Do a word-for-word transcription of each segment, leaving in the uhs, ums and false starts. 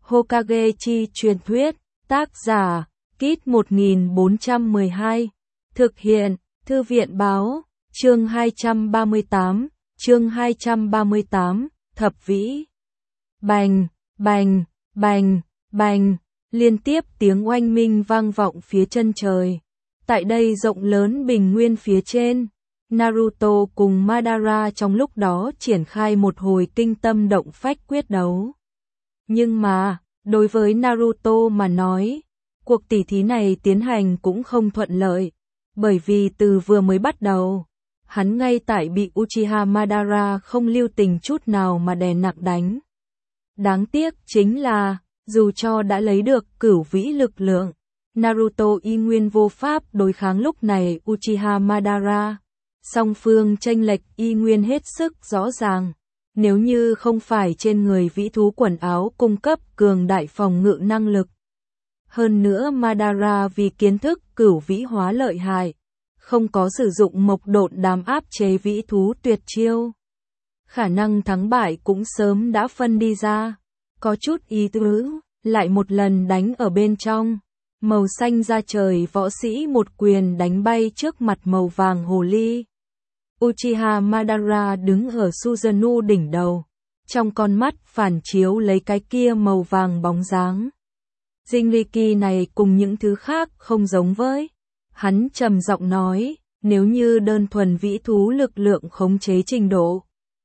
Hokage chi truyền thuyết, tác giả, Kit một nghìn bốn trăm mười hai, thực hiện, Thư viện báo, chương hai trăm ba mươi tám, chương hai trăm ba mươi tám, thập vĩ. Bành, bành, bành, bành, liên tiếp tiếng oanh minh vang vọng phía chân trời. Tại đây rộng lớn bình nguyên phía trên, Naruto cùng Madara trong lúc đó triển khai một hồi kinh tâm động phách quyết đấu. Nhưng mà, đối với Naruto mà nói, cuộc tỷ thí này tiến hành cũng không thuận lợi, bởi vì từ vừa mới bắt đầu, hắn ngay tại bị Uchiha Madara không lưu tình chút nào mà đè nặng đánh. Đáng tiếc chính là, dù cho đã lấy được cửu vĩ lực lượng, Naruto y nguyên vô pháp đối kháng lúc này Uchiha Madara. Song phương chênh lệch y nguyên hết sức rõ ràng. Nếu như không phải trên người vĩ thú quần áo cung cấp cường đại phòng ngự năng lực. Hơn nữa Madara vì kiến thức cửu vĩ hóa lợi hại, không có sử dụng mộc độn đám áp chế vĩ thú tuyệt chiêu. Khả năng thắng bại cũng sớm đã phân đi ra. Có chút ý tứ, lại một lần đánh ở bên trong. Màu xanh ra trời võ sĩ một quyền đánh bay trước mặt màu vàng hồ ly. Uchiha Madara đứng ở Susanoo đỉnh đầu, trong con mắt phản chiếu lấy cái kia màu vàng bóng dáng. Jinchuriki này cùng những thứ khác không giống với. Hắn trầm giọng nói, nếu như đơn thuần vĩ thú lực lượng khống chế trình độ,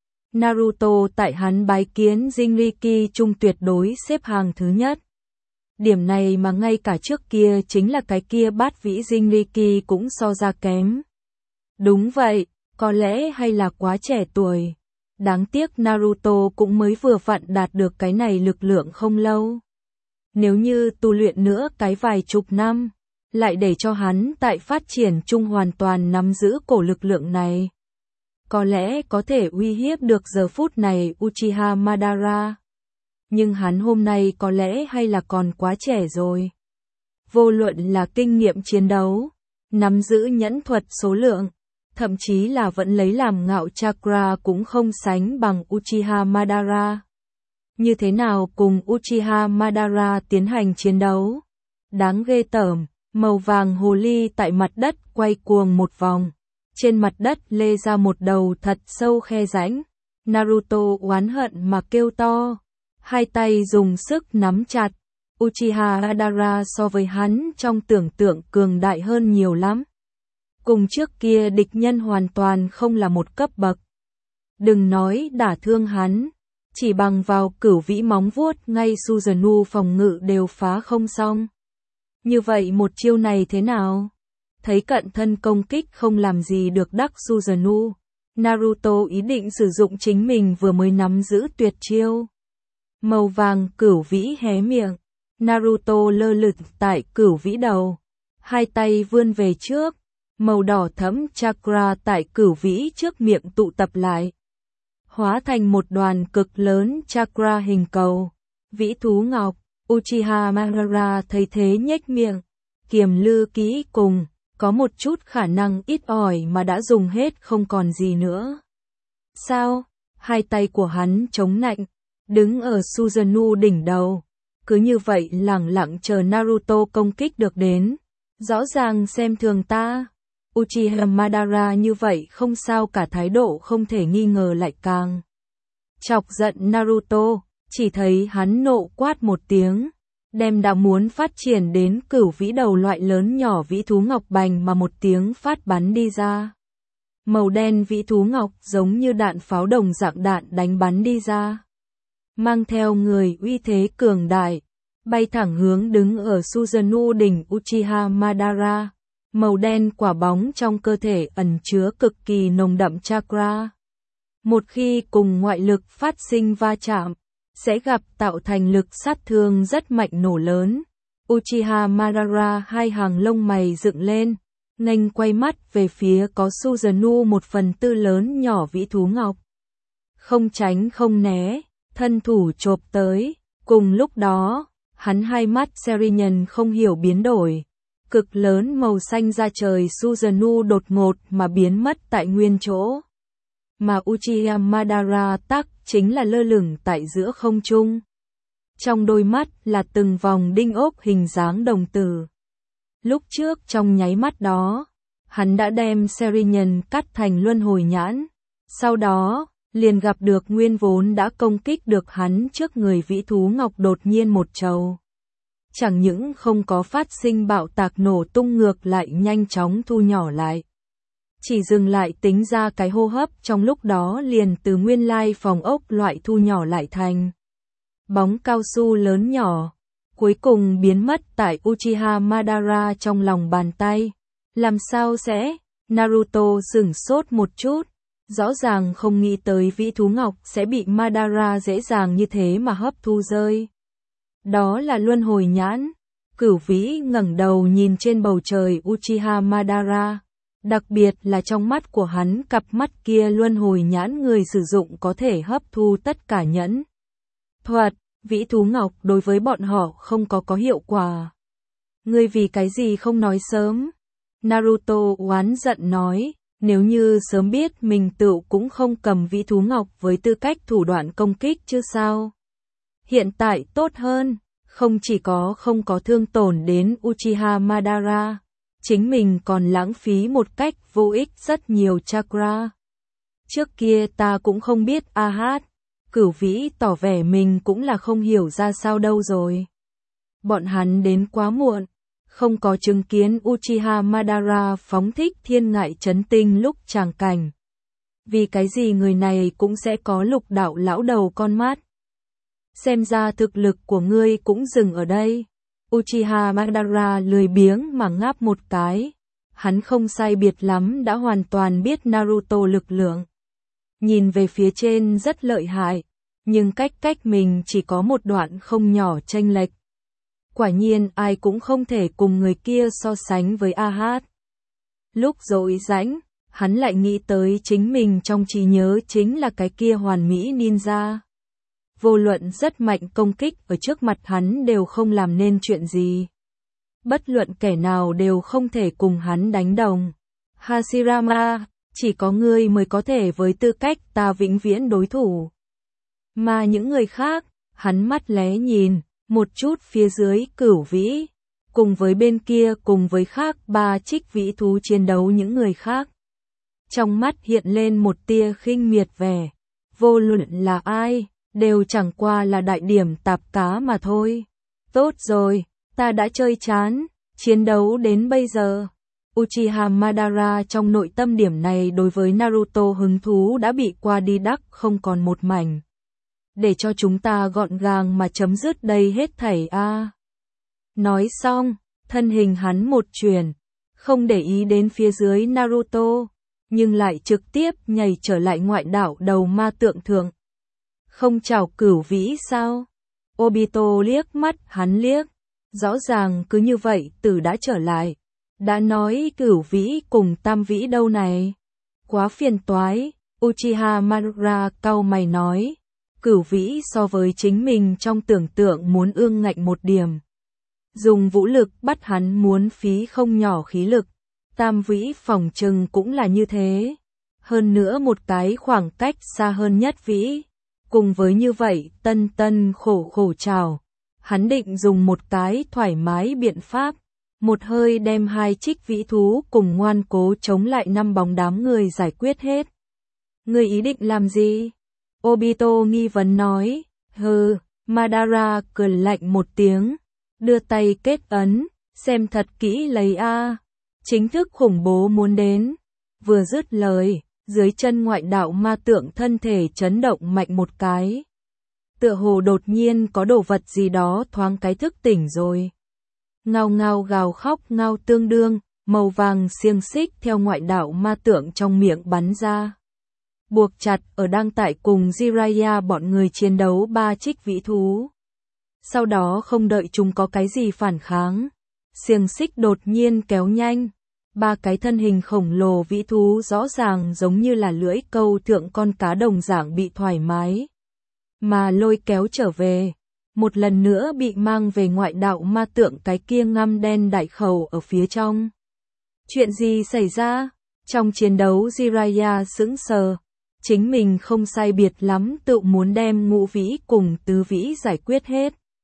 Naruto tại hắn bái kiến Jinchuriki trung tuyệt đối xếp hàng thứ nhất. Điểm này mà ngay cả trước kia chính là cái kia bát vĩ Jinchuriki cũng so ra kém. Đúng vậy, có lẽ hay là quá trẻ tuổi. Đáng tiếc Naruto cũng mới vừa vặn đạt được cái này lực lượng không lâu. Nếu như tu luyện nữa cái vài chục năm, lại để cho hắn tại phát triển chung hoàn toàn nắm giữ cổ lực lượng này. Có lẽ có thể uy hiếp được giờ phút này Uchiha Madara. Nhưng hắn hôm nay có lẽ hay là còn quá trẻ rồi. Vô luận là kinh nghiệm chiến đấu, nắm giữ nhẫn thuật số lượng, thậm chí là vẫn lấy làm ngạo chakra cũng không sánh bằng Uchiha Madara. Như thế nào cùng Uchiha Madara tiến hành chiến đấu? Đáng ghê tởm, màu vàng hồ ly tại mặt đất quay cuồng một vòng. Trên mặt đất lê ra một đầu thật sâu khe rãnh. Naruto oán hận mà kêu to. Hai tay dùng sức nắm chặt. Uchiha Madara so với hắn trong tưởng tượng cường đại hơn nhiều lắm. Cùng trước kia địch nhân hoàn toàn không là một cấp bậc. Đừng nói đả thương hắn, chỉ bằng vào cửu vĩ móng vuốt ngay Susanoo phòng ngự đều phá không xong. Như vậy một chiêu này thế nào? Thấy cận thân công kích không làm gì được đắc Susanoo, Naruto ý định sử dụng chính mình vừa mới nắm giữ tuyệt chiêu. Màu vàng cửu vĩ hé miệng, Naruto lơ lửng tại cửu vĩ đầu, hai tay vươn về trước. Màu đỏ thẫm chakra tại cửu vĩ trước miệng tụ tập lại, hóa thành một đoàn cực lớn chakra hình cầu. Vĩ thú ngọc, Uchiha Madara thấy thế nhếch miệng, kiềm lư kỹ cùng, có một chút khả năng ít ỏi mà đã dùng hết không còn gì nữa. Sao? Hai tay của hắn chống nạnh, đứng ở Susanoo đỉnh đầu, cứ như vậy lẳng lặng chờ Naruto công kích được đến. Rõ ràng xem thường ta. Uchiha Madara như vậy không sao cả, thái độ không thể nghi ngờ lại càng chọc giận Naruto, chỉ thấy hắn nộ quát một tiếng, đem đã muốn phát triển đến cửu vĩ đầu loại lớn nhỏ vĩ thú ngọc bành mà một tiếng phát bắn đi ra. Màu đen vĩ thú ngọc giống như đạn pháo đồng dạng đạn đánh bắn đi ra, mang theo người uy thế cường đại, bay thẳng hướng đứng ở Susanoo đỉnh Uchiha Madara. Màu đen quả bóng trong cơ thể ẩn chứa cực kỳ nồng đậm chakra. Một khi cùng ngoại lực phát sinh va chạm, sẽ gặp tạo thành lực sát thương rất mạnh nổ lớn. Uchiha Madara hai hàng lông mày dựng lên, nghênh quay mắt về phía có Susanoo một phần tư lớn nhỏ vĩ thú ngọc. Không tránh không né, thân thủ chộp tới. Cùng lúc đó, hắn hai mắt Serinyun không hiểu biến đổi. Cực lớn màu xanh ra trời Susanoo đột ngột mà biến mất tại nguyên chỗ. Mà Uchiha Madara tắc chính là lơ lửng tại giữa không trung. Trong đôi mắt là từng vòng đinh ốc hình dáng đồng tử. Lúc trước trong nháy mắt đó, hắn đã đem Serinhân cắt thành luân hồi nhãn. Sau đó, liền gặp được nguyên vốn đã công kích được hắn trước người vĩ thú ngọc đột nhiên một trầu. Chẳng những không có phát sinh bạo tạc nổ tung ngược lại nhanh chóng thu nhỏ lại. Chỉ dừng lại tính ra cái hô hấp trong lúc đó liền từ nguyên lai phòng ốc loại thu nhỏ lại thành bóng cao su lớn nhỏ, cuối cùng biến mất tại Uchiha Madara trong lòng bàn tay. Làm sao sẽ? Naruto sửng sốt một chút, rõ ràng không nghĩ tới vĩ thú ngọc sẽ bị Madara dễ dàng như thế mà hấp thu rơi. Đó là luân hồi nhãn. Cửu vĩ ngẩng đầu nhìn trên bầu trời Uchiha Madara. Đặc biệt là trong mắt của hắn, cặp mắt kia luân hồi nhãn người sử dụng có thể hấp thu tất cả nhẫn thuật, vĩ thú ngọc đối với bọn họ không có có hiệu quả. Ngươi vì cái gì không nói sớm? Naruto oán giận nói, nếu như sớm biết mình tự cũng không cầm vĩ thú ngọc với tư cách thủ đoạn công kích chứ sao. Hiện tại tốt hơn, không chỉ có không có thương tổn đến Uchiha Madara, chính mình còn lãng phí một cách vô ích rất nhiều chakra. Trước kia ta cũng không biết a hát, Cửu vĩ tỏ vẻ mình cũng là không hiểu ra sao đâu rồi. Bọn hắn đến quá muộn, không có chứng kiến Uchiha Madara phóng thích thiên ngại chấn tinh lúc tràng cảnh. Vì cái gì người này cũng sẽ có lục đạo lão đầu con mắt. Xem ra thực lực của ngươi cũng dừng ở đây. Uchiha Madara lười biếng mà ngáp một cái. Hắn không sai biệt lắm đã hoàn toàn biết Naruto lực lượng. Nhìn về phía trên rất lợi hại, nhưng cách cách mình chỉ có một đoạn không nhỏ chênh lệch. Quả nhiên ai cũng không thể cùng người kia so sánh với a hát. Lúc rỗi rãnh, hắn lại nghĩ tới chính mình trong trí nhớ chính là cái kia hoàn mỹ ninja. Vô luận rất mạnh công kích ở trước mặt hắn đều không làm nên chuyện gì. Bất luận kẻ nào đều không thể cùng hắn đánh đồng. Hashirama, chỉ có ngươi mới có thể với tư cách ta vĩnh viễn đối thủ. Mà những người khác, hắn mắt lé nhìn, một chút phía dưới Cửu vĩ, cùng với bên kia cùng với khác ba trích vĩ thú chiến đấu những người khác. Trong mắt hiện lên một tia khinh miệt vẻ, vô luận là ai, đều chẳng qua là đại điểm tạp cá mà thôi. Tốt rồi, ta đã chơi chán, chiến đấu đến bây giờ. Uchiha Madara trong nội tâm điểm này đối với Naruto hứng thú đã bị qua đi đắc không còn một mảnh. Để cho chúng ta gọn gàng mà chấm dứt đây hết thảy a. À. Nói xong, thân hình hắn một chuyển, không để ý đến phía dưới Naruto, nhưng lại trực tiếp nhảy trở lại ngoại đảo đầu ma tượng thượng. Không chào Cửu vĩ sao? Obito liếc mắt hắn liếc, rõ ràng cứ như vậy tử đã trở lại. Đã nói Cửu vĩ cùng Tam vĩ đâu này? Quá phiền toái, Uchiha Madara cau mày nói. Cửu vĩ so với chính mình trong tưởng tượng muốn ương ngạnh một điểm. Dùng vũ lực bắt hắn muốn phí không nhỏ khí lực. Tam vĩ phỏng chừng cũng là như thế. Hơn nữa một cái khoảng cách xa hơn nhất vĩ. Cùng với như vậy tân tân khổ khổ chào. Hắn định dùng một cái thoải mái biện pháp. Một hơi đem hai trích vĩ thú cùng ngoan cố chống lại năm bóng đám người giải quyết hết. Người ý định làm gì? Obito nghi vấn nói. Hừ, Madara cười lạnh một tiếng. Đưa tay kết ấn, xem thật kỹ lấy a. Chính thức khủng bố muốn đến. Vừa dứt lời, dưới chân ngoại đạo ma tượng thân thể chấn động mạnh một cái. Tựa hồ đột nhiên có đồ vật gì đó thoáng cái thức tỉnh rồi. Ngao ngao gào khóc ngao tương đương, màu vàng xiềng xích theo ngoại đạo ma tượng trong miệng bắn ra. Buộc chặt ở đang tại cùng Jiraiya bọn người chiến đấu ba trích vĩ thú. Sau đó không đợi chúng có cái gì phản kháng. Xiềng xích đột nhiên kéo nhanh. Ba cái thân hình khổng lồ vĩ thú rõ ràng giống như là lưỡi câu thượng con cá đồng dạng bị thoải mái. Mà lôi kéo trở về. Một lần nữa bị mang về ngoại đạo ma tượng cái kia ngăm đen đại khẩu ở phía trong. Chuyện gì xảy ra? Trong chiến đấu Jiraiya sững sờ. Chính mình không sai biệt lắm tự muốn đem ngũ vĩ cùng tứ vĩ giải quyết hết.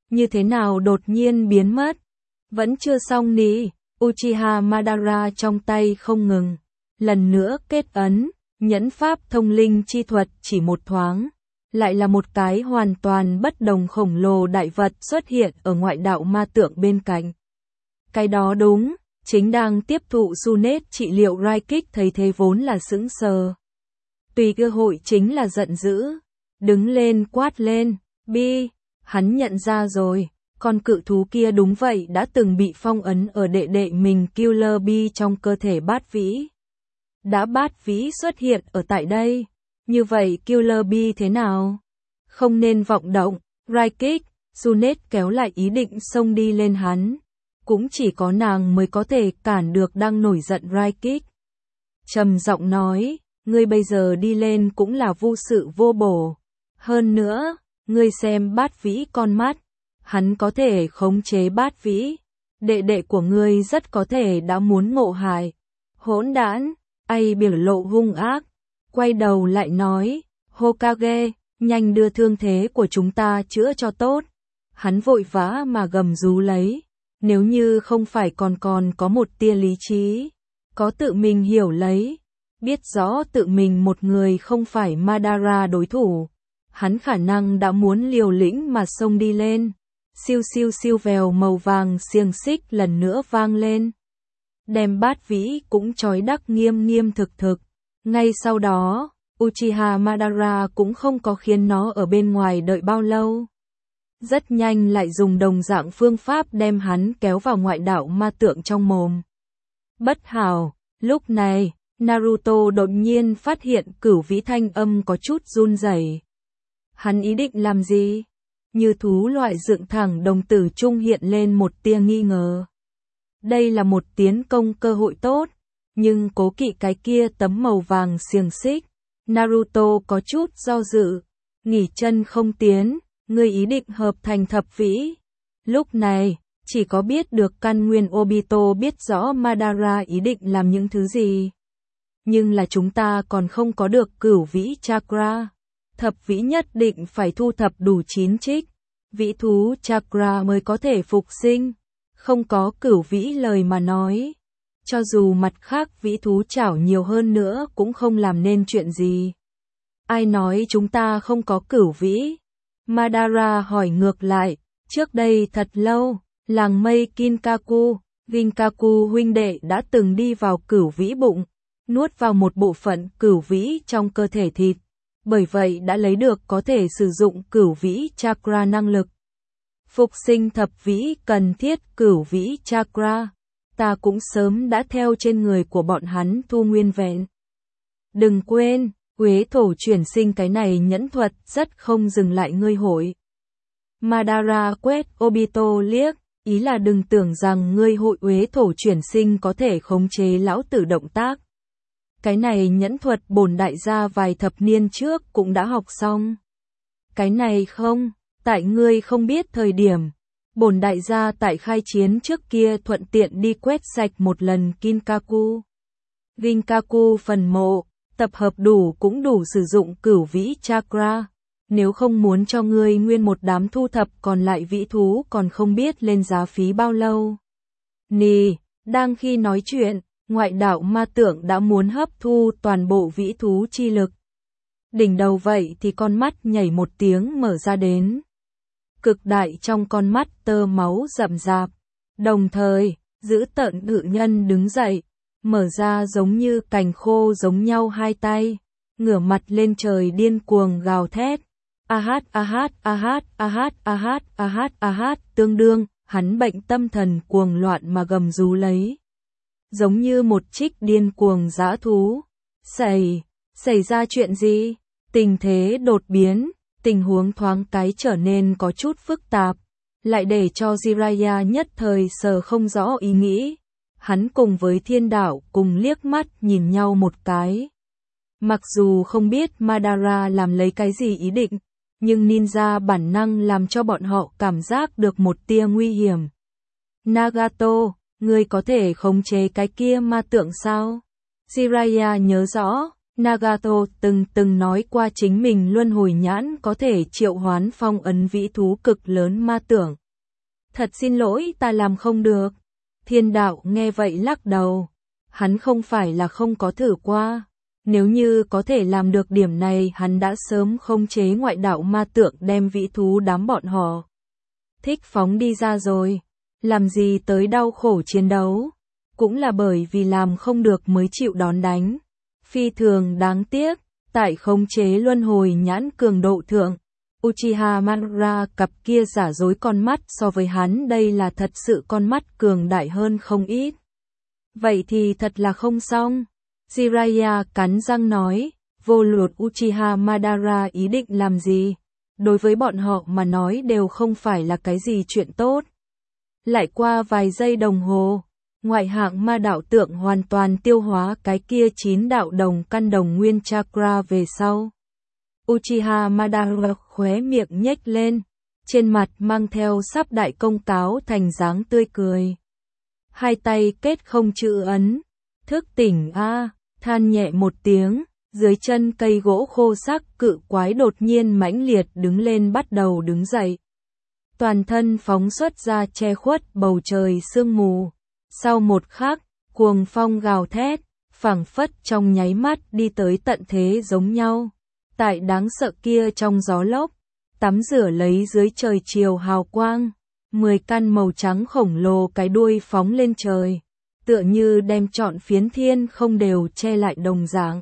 như thế nào đột nhiên biến mất? Vẫn chưa xong nì, Uchiha Madara trong tay không ngừng. Lần nữa kết ấn, nhẫn pháp thông linh chi thuật chỉ một thoáng. Lại là một cái hoàn toàn bất đồng khổng lồ đại vật xuất hiện ở ngoại đạo ma tượng bên cạnh. Cái đó đúng, chính đang tiếp thụ Sunet trị liệu Raikik thấy thế vốn là sững sờ. Tùy cơ hội chính là giận dữ, đứng lên quát lên, bi, hắn nhận ra rồi, con cự thú kia đúng vậy đã từng bị phong ấn ở đệ đệ mình Killer Bee trong cơ thể bát vĩ. Đã bát vĩ xuất hiện ở tại đây, như vậy Killer Bee thế nào? Không nên vọng động, Raikik, Sunet kéo lại ý định xông đi lên hắn. Cũng chỉ có nàng mới có thể cản được đang nổi giận Raikik. Trầm giọng nói, ngươi bây giờ đi lên cũng là vô sự vô bổ. Hơn nữa, ngươi xem bát vĩ con mắt, hắn có thể khống chế bát vĩ. Đệ đệ của ngươi rất có thể đã muốn ngộ hại. Hỗn đản, ai biểu lộ hung ác, quay đầu lại nói, Hokage, nhanh đưa thương thế của chúng ta chữa cho tốt. Hắn vội vã mà gầm rú lấy. Nếu như không phải còn còn có một tia lý trí, có tự mình hiểu lấy, biết rõ tự mình một người không phải Madara đối thủ, hắn khả năng đã muốn liều lĩnh mà xông đi lên. Siêu siêu siêu vèo màu vàng xiềng xích lần nữa vang lên. Đem bát vĩ cũng trói đắc nghiêm nghiêm thực thực. Ngay sau đó, Uchiha Madara cũng không có khiến nó ở bên ngoài đợi bao lâu. Rất nhanh lại dùng đồng dạng phương pháp đem hắn kéo vào ngoại đạo ma tượng trong mồm. Bất hảo, lúc này, Naruto đột nhiên phát hiện cửu vĩ thanh âm có chút run rẩy. Hắn ý định làm gì? Như thú loại dựng thẳng đồng tử trung hiện lên một tia nghi ngờ. Đây là một tiến công cơ hội tốt, nhưng cố kỵ cái kia tấm màu vàng xiềng xích. Naruto có chút do dự, nghỉ chân không tiến. Ngươi ý định hợp thành thập vĩ. Lúc này, chỉ có biết được căn nguyên Obito biết rõ Madara ý định làm những thứ gì. Nhưng là chúng ta còn không có được cửu vĩ chakra. Thập vĩ nhất định phải thu thập đủ chín trích. Vĩ thú chakra mới có thể phục sinh. Không có cửu vĩ lời mà nói. Cho dù mặt khác vĩ thú chảo nhiều hơn nữa cũng không làm nên chuyện gì. Ai nói chúng ta không có cửu vĩ? Madara hỏi ngược lại, trước đây thật lâu, làng mây Kinkaku, Ginkaku huynh đệ đã từng đi vào cửu vĩ bụng, nuốt vào một bộ phận cửu vĩ trong cơ thể thịt, bởi vậy đã lấy được có thể sử dụng cửu vĩ chakra năng lực. Phục sinh thập vĩ cần thiết cửu vĩ chakra, ta cũng sớm đã theo trên người của bọn hắn thu nguyên vẹn. Đừng quên, Uế thổ chuyển sinh cái này nhẫn thuật rất không dừng lại ngươi hội. Madara quét Obito liếc, ý là đừng tưởng rằng ngươi hội uế thổ chuyển sinh có thể khống chế lão tử động tác. Cái này nhẫn thuật bổn đại gia vài thập niên trước cũng đã học xong. Cái này không, tại ngươi không biết thời điểm. Bổn đại gia tại khai chiến trước kia thuận tiện đi quét sạch một lần Kinkaku. Ginkaku phần mộ. Tập hợp đủ cũng đủ sử dụng cửu vĩ chakra. Nếu không muốn cho ngươi nguyên một đám thu thập còn lại vĩ thú còn không biết lên giá phí bao lâu. Nì, đang khi nói chuyện, ngoại đạo ma tượng đã muốn hấp thu toàn bộ vĩ thú chi lực. Đỉnh đầu vậy thì con mắt nhảy một tiếng mở ra đến. Cực đại trong con mắt tơ máu rậm rạp. Đồng thời, giữ tợn ngự nhân đứng dậy. Mở ra giống như cành khô giống nhau hai tay, ngửa mặt lên trời điên cuồng gào thét. Ahat ahat ahat ahat ahat ahat ahat tương đương, hắn bệnh tâm thần cuồng loạn mà gầm rú lấy. Giống như một trích điên cuồng dã thú. Xảy, xảy ra chuyện gì? Tình thế đột biến, tình huống thoáng cái trở nên có chút phức tạp, lại để cho Jiraiya nhất thời sờ không rõ ý nghĩ. Hắn cùng với thiên đạo cùng liếc mắt nhìn nhau một cái. Mặc dù không biết Madara làm lấy cái gì ý định, nhưng ninja bản năng làm cho bọn họ cảm giác được một tia nguy hiểm. Nagato, ngươi có thể khống chế cái kia ma tượng sao? Jiraiya nhớ rõ, Nagato từng từng nói qua chính mình luân hồi nhãn có thể triệu hoán phong ấn vĩ thú cực lớn ma tượng. Thật xin lỗi, ta làm không được. Thiên đạo nghe vậy lắc đầu. Hắn không phải là không có thử qua. Nếu như có thể làm được điểm này, hắn đã sớm khống chế ngoại đạo ma tượng đem vĩ thú đám bọn họ thích phóng đi ra rồi. Làm gì tới đau khổ chiến đấu. Cũng là bởi vì làm không được mới chịu đón đánh. Phi thường đáng tiếc, tại khống chế luân hồi nhãn cường độ thượng, Uchiha Madara cặp kia giả dối con mắt so với hắn đây là thật sự con mắt cường đại hơn không ít. Vậy thì thật là không xong. Jiraiya cắn răng nói, vô luận Uchiha Madara ý định làm gì, đối với bọn họ mà nói đều không phải là cái gì chuyện tốt. Lại qua vài giây đồng hồ, ngoại hạng ma đạo tượng hoàn toàn tiêu hóa cái kia chín đạo đồng căn đồng nguyên chakra về sau. Uchiha Madara khóe miệng nhếch lên, trên mặt mang theo sắp đại công cáo thành dáng tươi cười. Hai tay kết không chữ ấn, thức tỉnh a, than nhẹ một tiếng, dưới chân cây gỗ khô sắc cự quái đột nhiên mãnh liệt đứng lên bắt đầu đứng dậy. Toàn thân phóng xuất ra che khuất bầu trời sương mù. Sau một khắc, cuồng phong gào thét, phảng phất trong nháy mắt đi tới tận thế giống nhau. Tại đáng sợ kia trong gió lốc, tắm rửa lấy dưới trời chiều hào quang, mười căn màu trắng khổng lồ cái đuôi phóng lên trời, tựa như đem trọn phiến thiên không đều che lại đồng dạng.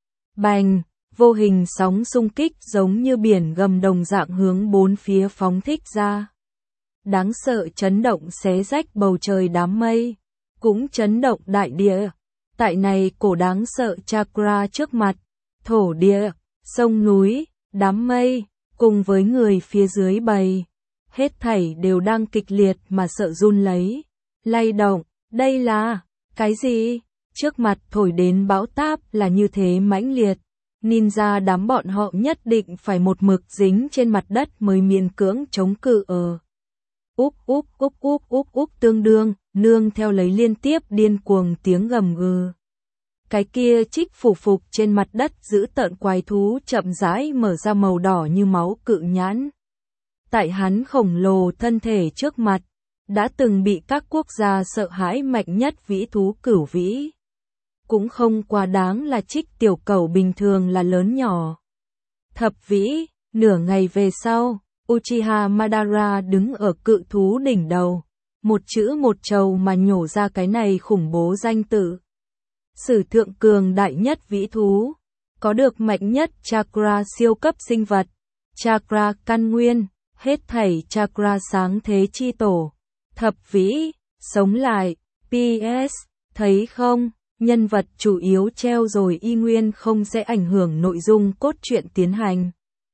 Bành, vô hình sóng xung kích giống như biển gầm đồng dạng hướng bốn phía phóng thích ra. Đáng sợ chấn động xé rách bầu trời đám mây, cũng chấn động đại địa. Tại này cổ đáng sợ chakra trước mặt, thổ địa, sông núi, đám mây, cùng với người phía dưới bầy, hết thảy đều đang kịch liệt mà sợ run lấy, lay động. Đây là cái gì? Trước mặt thổi đến bão táp là như thế mãnh liệt, ninja đám bọn họ nhất định phải một mực dính trên mặt đất mới miễn cưỡng chống cự ở. Úp úp úp úp úp úp tương đương, nương theo lấy liên tiếp điên cuồng tiếng gầm gừ. Cái kia trích phủ phục trên mặt đất giữ tợn quái thú chậm rãi mở ra màu đỏ như máu cự nhãn. Tại hắn khổng lồ thân thể trước mặt, đã từng bị các quốc gia sợ hãi mạnh nhất vĩ thú cửu vĩ. Cũng không quá đáng là trích tiểu cẩu bình thường là lớn nhỏ. Thập vĩ, nửa ngày về sau, Uchiha Madara đứng ở cự thú đỉnh đầu, một chữ một trầu mà nhổ ra cái này khủng bố danh tự. Sử thượng cường đại nhất vĩ thú, có được mạnh nhất chakra siêu cấp sinh vật, chakra căn nguyên, hết thảy chakra sáng thế chi tổ, thập vĩ, sống lại, pê ét, thấy không, nhân vật chủ yếu treo rồi y nguyên không sẽ ảnh hưởng nội dung cốt truyện tiến hành.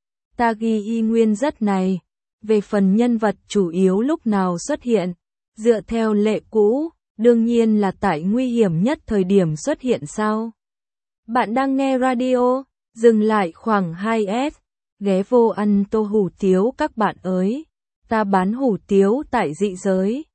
Ta ghi y nguyên rất này, về phần nhân vật chủ yếu lúc nào xuất hiện, dựa theo lệ cũ, đương nhiên là tại nguy hiểm nhất thời điểm xuất hiện sao. Bạn đang nghe radio, dừng lại khoảng hai S, ghé vô ăn tô hủ tiếu các bạn ơi, ta bán hủ tiếu tại dị giới.